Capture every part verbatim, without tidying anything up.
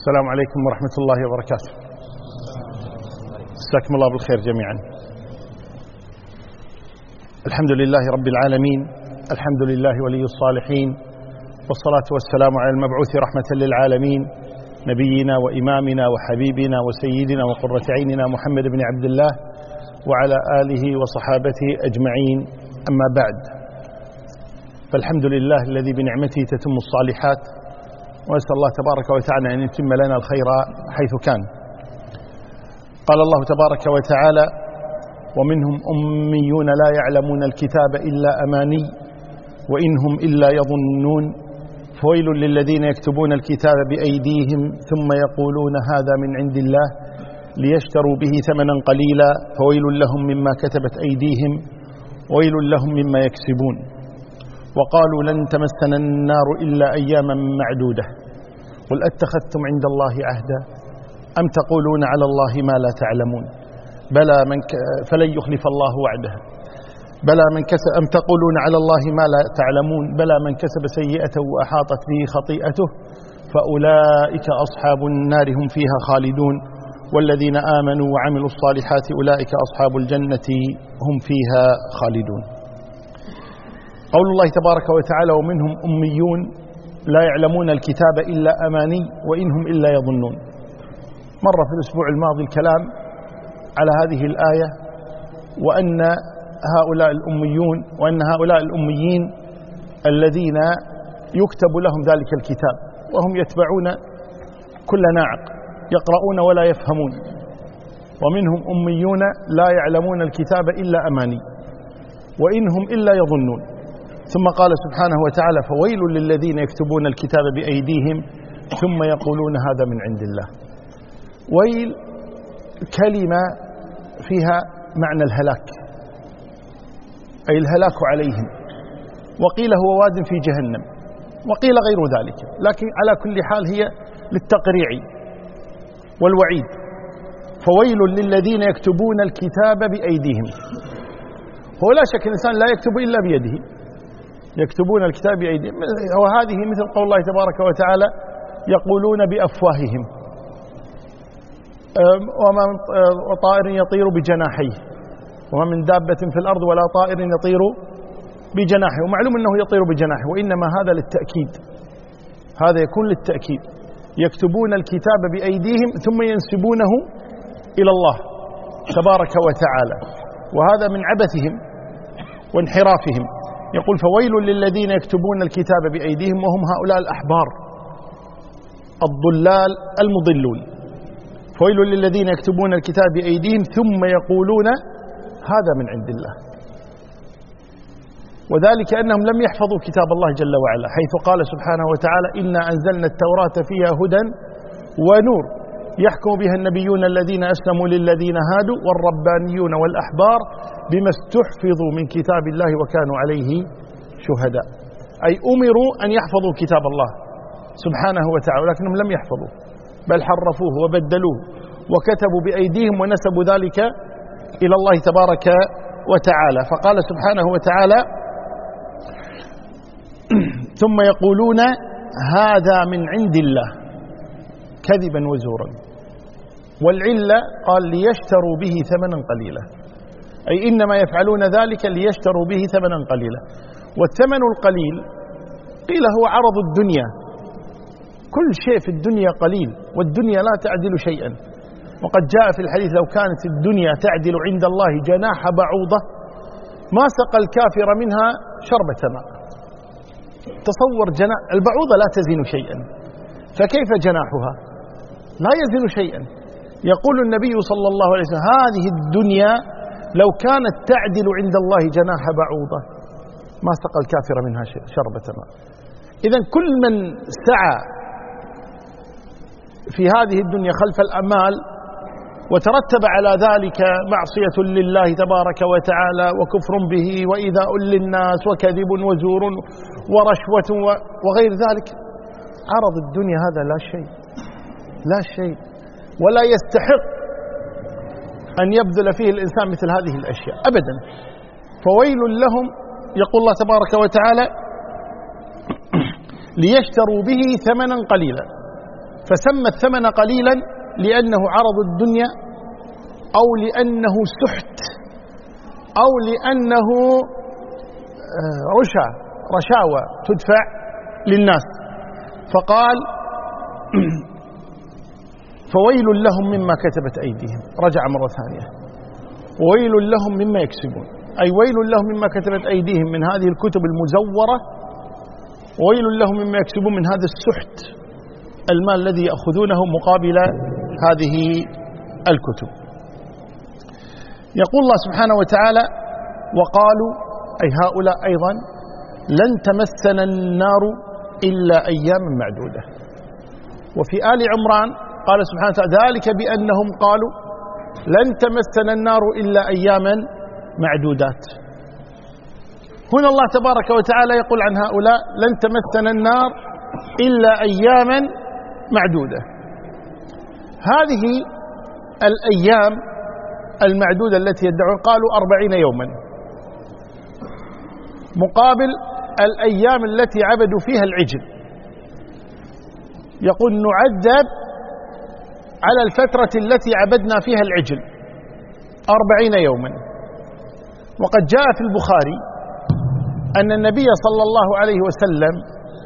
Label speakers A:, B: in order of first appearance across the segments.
A: السلام عليكم ورحمة الله وبركاته. مساكم الله بالخير جميعا. الحمد لله رب العالمين، الحمد لله ولي الصالحين، والصلاة والسلام على المبعوث رحمة للعالمين نبينا وإمامنا وحبيبنا وسيدنا وقرة عيننا محمد بن عبد الله وعلى آله وصحابته أجمعين. أما بعد، فالحمد لله الذي بنعمته تتم الصالحات، وأسأل الله تبارك وتعالى أن يتم لنا الخير حيث كان. قال الله تبارك وتعالى: ومنهم أميون لا يعلمون الكتاب إلا أماني وإنهم إلا يظنون فويل للذين يكتبون الكتاب بأيديهم ثم يقولون هذا من عند الله ليشتروا به ثمنا قليلا فويل لهم مما كتبت أيديهم وويل لهم مما يكسبون. وقالوا لن تمسنا النار إلا أياما معدودة قل أتخذتم عند الله عهدا أم تقولون على الله ما لا تعلمون بلى من ك... فلن يخلف الله وعده بلى من كسب أم تقولون على الله ما لا تعلمون بلى من كسب سيئة وأحاطت به خطيئته فأولئك أصحاب النار هم فيها خالدون والذين آمنوا وعملوا الصالحات أولئك أصحاب الجنة هم فيها خالدون. قول الله تبارك وتعالى: ومنهم أميون لا يعلمون الكتاب إلا أماني وإنهم إلا يظنون. مر في الأسبوع الماضي الكلام على هذه الآية، وأن هؤلاء الأميون وأن هؤلاء الأميين الذين يكتب لهم ذلك الكتاب وهم يتبعون كل ناعق، يقرؤون ولا يفهمون. ومنهم أميون لا يعلمون الكتاب إلا أماني وإنهم إلا يظنون. ثم قال سبحانه وتعالى: فويل للذين يكتبون الكتاب بأيديهم ثم يقولون هذا من عند الله. ويل كلمة فيها معنى الهلاك، أي الهلاك عليهم، وقيل هو واد في جهنم، وقيل غير ذلك، لكن على كل حال هي للتقريع والوعيد. فويل للذين يكتبون الكتاب بأيديهم. هو لا شك الإنسان لا يكتب إلا بيده، يكتبون الكتاب بأيديهم، وهذه مثل قول الله تبارك وتعالى: يقولون بأفواههم وما من طائر يطير بجناحيه وما من دابة في الأرض ولا طائر يطير بجناحه. ومعلوم أنه يطير بجناحه، وإنما هذا للتأكيد، هذا يكون للتأكيد. يكتبون الكتاب بأيديهم ثم ينسبونه إلى الله تبارك وتعالى، وهذا من عبثهم وانحرافهم. يقول: فويل للذين يكتبون الكتاب بأيديهم وهم هؤلاء الأحبار الضلال المضلون. فويل للذين يكتبون الكتاب بأيديهم ثم يقولون هذا من عند الله. وذلك أنهم لم يحفظوا كتاب الله جل وعلا، حيث قال سبحانه وتعالى: إنا أنزلنا التوراة فيها هدى ونور يحكم بها النبيون الذين أسلموا للذين هادوا والربانيون والأحبار بما استحفظوا من كتاب الله وكانوا عليه شهداء. أي أمروا أن يحفظوا كتاب الله سبحانه وتعالى، ولكنهم لم يحفظوه، بل حرفوه وبدلوه وكتبوا بأيديهم ونسبوا ذلك إلى الله تبارك وتعالى. فقال سبحانه وتعالى: ثم يقولون هذا من عند الله كذبا وزورا. والعلة قال: ليشتروا به ثمنا قليلا، أي إنما يفعلون ذلك ليشتروا به ثمنا قليلا. والثمن القليل قيل هو عرض الدنيا، كل شيء في الدنيا قليل، والدنيا لا تعدل شيئا. وقد جاء في الحديث: لو كانت الدنيا تعدل عند الله جناح بعوضة ما سقى الكافر منها شربة ماء. تصور جناح البعوضة لا تزن شيئا، فكيف جناحها؟ لا يزن شيئا. يقول النبي صلى الله عليه وسلم: هذه الدنيا لو كانت تعدل عند الله جناح بعوضة ما سقى الكافر منها شربة ماء. إذن كل من سعى في هذه الدنيا خلف الأمال وترتب على ذلك معصية لله تبارك وتعالى وكفر به وإيذاء للناس وكذب وزور ورشوة وغير ذلك، عرض الدنيا هذا لا شيء، لا شيء، ولا يستحق أن يبذل فيه الإنسان مثل هذه الأشياء أبدا. فويل لهم، يقول الله تبارك وتعالى: ليشتروا به ثمنا قليلا. فسمى الثمن قليلا لأنه عرض الدنيا، أو لأنه سحت، أو لأنه رشا رشاوى تدفع للناس. فقال فويل لهم مما كتبت أيديهم، رجع مرة ثانية، وويل لهم مما يكسبون، أي ويل لهم مما كتبت أيديهم من هذه الكتب المزورة، وويل لهم مما يكسبون من هذا السحت، المال الذي يأخذونه مقابل هذه الكتب. يقول الله سبحانه وتعالى: وقالوا، أي هؤلاء أيضا، لن تمسنا النار إلا أياما معدودة. وفي آل عمران قال سبحانه وتعالى: ذلك بأنهم قالوا لن تمسنا النار إلا أياما معدودات. هنا الله تبارك وتعالى يقول عن هؤلاء: لن تمسنا النار إلا أياما معدودة. هذه الأيام المعدودة التي يدعون، قالوا أربعين يوما، مقابل الأيام التي عبدوا فيها العجل. يقول: نعذب على الفترة التي عبدنا فيها العجل أربعين يوما. وقد جاء في البخاري أن النبي صلى الله عليه وسلم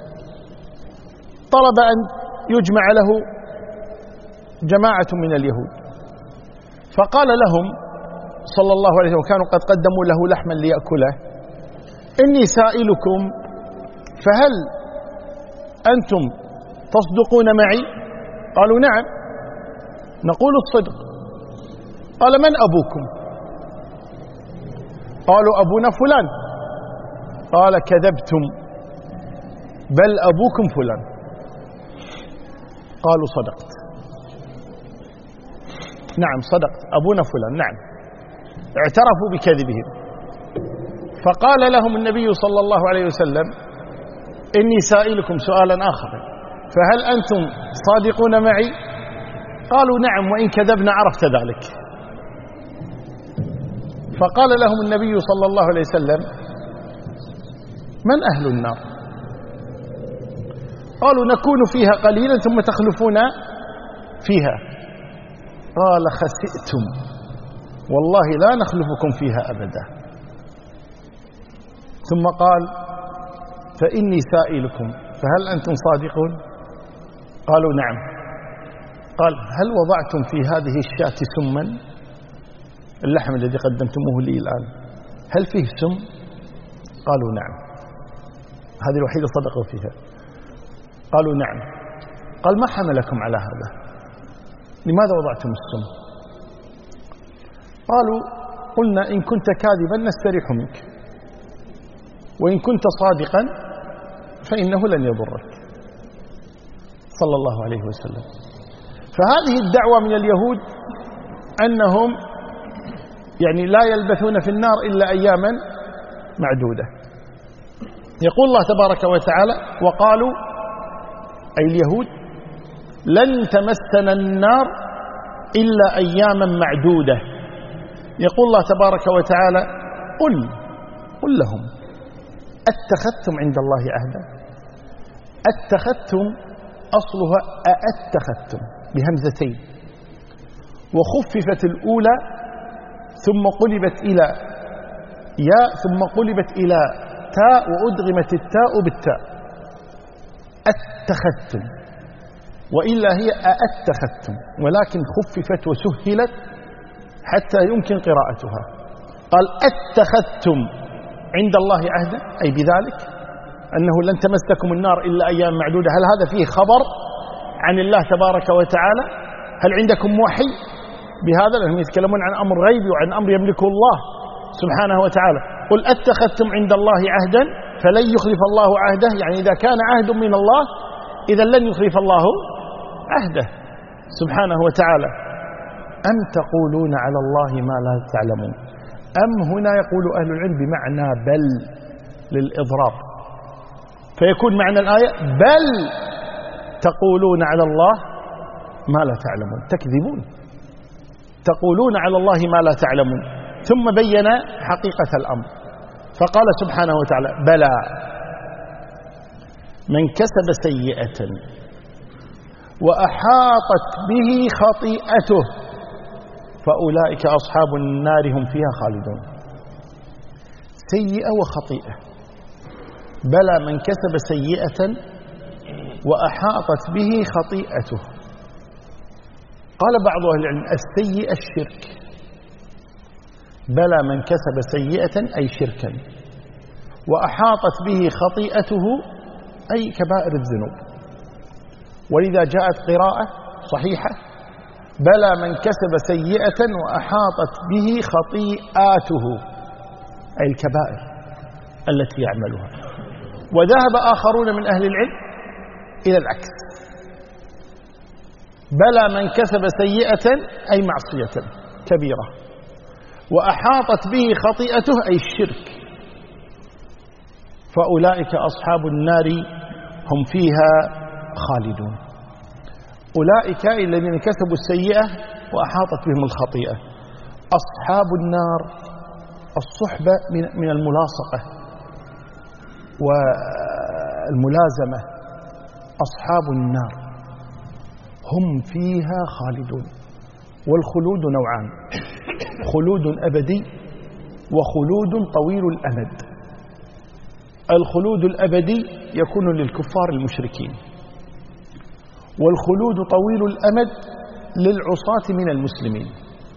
A: طلب أن يجمع له جماعة من اليهود، فقال لهم صلى الله عليه وسلم، وكانوا قد قدموا له لحما ليأكله: إني سائلكم فهل أنتم تصدقون معي؟ قالوا: نعم نقول الصدق. قال: من أبوكم؟ قالوا: أبونا فلان. قال: كذبتم، بل أبوكم فلان. قالوا: صدقت، نعم صدقت، أبونا فلان، نعم. اعترفوا بكذبهم. فقال لهم النبي صلى الله عليه وسلم: إني سائلكم سؤالا آخر، فهل أنتم صادقون معي؟ قالوا: نعم، وإن كذبنا عرفت ذلك. فقال لهم النبي صلى الله عليه وسلم: من أهل النار؟ قالوا: نكون فيها قليلا ثم تخلفون فيها. قال: خسئتم، والله لا نخلفكم فيها أبدا. ثم قال: فإني سائلكم فهل أنتم صادقون؟ قالوا: نعم. قال: هل وضعتم في هذه الشاة سما؟ اللحم الذي قدمتموه لي الآن هل فيه سم؟ قالوا: نعم. هذه الوحيدة صدقوا فيها. قالوا: نعم. قال: ما حملكم على هذا؟ لماذا وضعتم السم؟ قالوا: قلنا إن كنت كاذبا نستريح منك، وإن كنت صادقا فإنه لن يضرك، صلى الله عليه وسلم. فهذه الدعوة من اليهود أنهم يعني لا يلبثون في النار إلا أياما معدودة. يقول الله تبارك وتعالى: وقالوا، أي اليهود، لن تمسنا النار إلا أياما معدودة. يقول الله تبارك وتعالى: قل قل لهم أتخذتم عند الله عهدا؟ أتخذتم أصلها أأتخذتم بهمزتين، وخففت الأولى ثم قلبت إلى ياء ثم قلبت إلى تاء وأدغمت التاء بالتاء، أتخذتم، وإلا هي أأتخذتم، ولكن خففت وسهلت حتى يمكن قراءتها. قال: أتخذتم عند الله عهدا، أي بذلك أنه لن تمسكم النار إلا أيام معدودة. هل هذا فيه خبر عن الله تبارك وتعالى؟ هل عندكم وحي بهذا؟ لأنهم يتكلمون عن أمر غيبي وعن أمر يملكه الله سبحانه وتعالى. قل أتخذتم عند الله عهدا فلن يخلف الله عهده، يعني إذا كان عهد من الله إذا لن يخلف الله عهده سبحانه وتعالى. أم تقولون على الله ما لا تعلمون؟ أم هنا يقول أهل العلم بمعنى بل للإضراب، فيكون معنى الآية بل تقولون على الله ما لا تعلمون، تكذبون، تقولون على الله ما لا تعلمون. ثم بين حقيقة الأمر فقال سبحانه وتعالى: بلى من كسب سيئة وأحاطت به خطيئته فأولئك أصحاب النار هم فيها خالدون. سيئة وخطيئة. بلى من كسب سيئة وأحاطت به خطيئته. قال بعض أهل العلم السيئة الشرك. بلى من كسب سيئة أي شركا، وأحاطت به خطيئته أي كبائر الذنوب. ولذا جاءت قراءة صحيحة بلى من كسب سيئة وأحاطت به خطيئاته أي الكبائر التي يعملها. وذهب آخرون من أهل العلم إلى العكس، بلى من كسب سيئة أي معصية كبيرة وأحاطت به خطيئته أي الشرك فأولئك أصحاب النار هم فيها خالدون. أولئك الذين كسبوا السيئة وأحاطت بهم الخطيئة. أصحاب النار الصحبة من الملاصقة والملازمة. أصحاب النار هم فيها خالدون. والخلود نوعان، خلود أبدي وخلود طويل الأمد. الخلود الأبدي يكون للكفار المشركين، والخلود طويل الأمد للعصاة من المسلمين.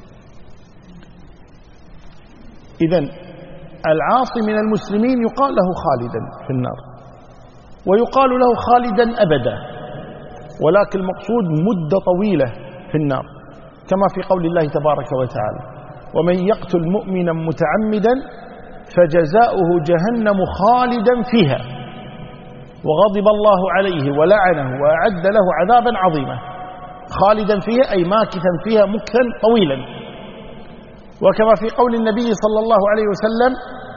A: إذن العاصي من المسلمين يقال له خالدا في النار، ويقال له خالدا أبدا، ولكن المقصود مدة طويلة في النار، كما في قول الله تبارك وتعالى: ومن يقتل مؤمنا متعمدا فجزاؤه جهنم خالدا فيها وغضب الله عليه ولعنه وأعد له عذابا عظيما. خالدا فيها أي ماكثا فيها مكثا طويلا. وكما في قول النبي صلى الله عليه وسلم: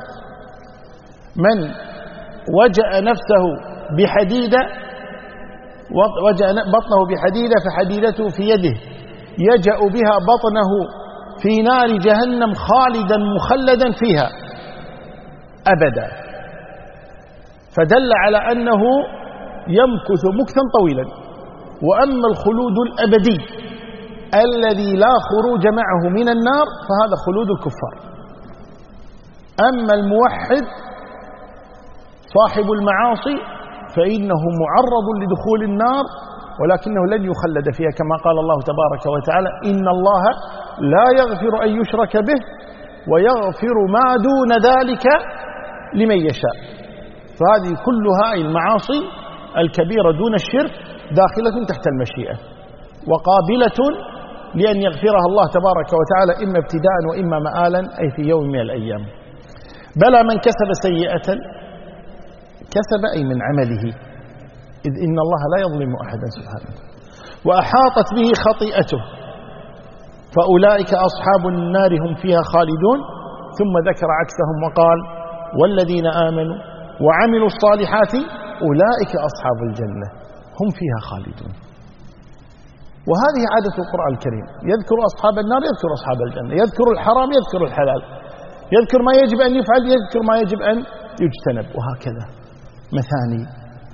A: من وجأ نفسه بحديدة وجأ بطنه بحديدة فحديدته في يده يجأ بها بطنه في نار جهنم خالدا مخلدا فيها أبدا. فدل على أنه يمكث مكثا طويلا. وأما الخلود الأبدي الذي لا خروج معه من النار فهذا خلود الكفار. أما الموحد صاحب المعاصي فإنه معرض لدخول النار، ولكنه لن يخلد فيها، كما قال الله تبارك وتعالى: إن الله لا يغفر أن يشرك به ويغفر ما دون ذلك لمن يشاء. فهذه كلها المعاصي الكبيرة دون الشرك داخلة تحت المشيئة، وقابلة لأن يغفرها الله تبارك وتعالى إما ابتداء وإما مآلا، أي في يوم من الأيام. بلى من كسب سيئة، كسب أي من عمله، إذ إن الله لا يظلم أحدا سبحانه. وأحاطت به خطيئته فأولئك أصحاب النار هم فيها خالدون. ثم ذكر عكسهم وقال: والذين آمنوا وعملوا الصالحات أولئك أصحاب الجنة هم فيها خالدون. وهذه عادة القرآن الكريم، يذكر أصحاب النار يذكر أصحاب الجنة، يذكر الحرام يذكر الحلال، يذكر ما يجب أن يفعل يذكر ما يجب أن يجتنب، وهكذا مثاني.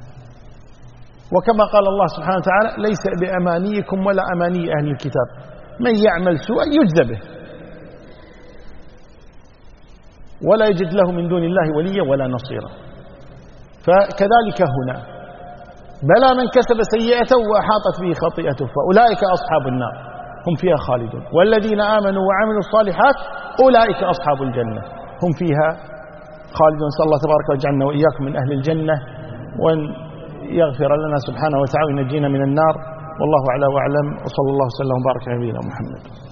A: وكما قال الله سبحانه وتعالى: ليس بأمانيكم ولا أماني أهل الكتاب، من يعمل سوءا يجزى به ولا يجد له من دون الله وليا ولا نصيرا. فكذلك هنا: بلى من كسب سيئة وأحاطت به خطيئته فأولئك أصحاب النار هم فيها خالدون. والذين آمنوا وعملوا الصالحات أولئك أصحاب الجنة هم فيها خالدون. نسأل الله تبارك وتعالى وإياكم من أهل الجنة، وأن يغفر لنا سبحانه وتعالى وينجينا من النار. والله أعلى وأعلم، وصلى الله وسلم وبارك على نبينا محمد.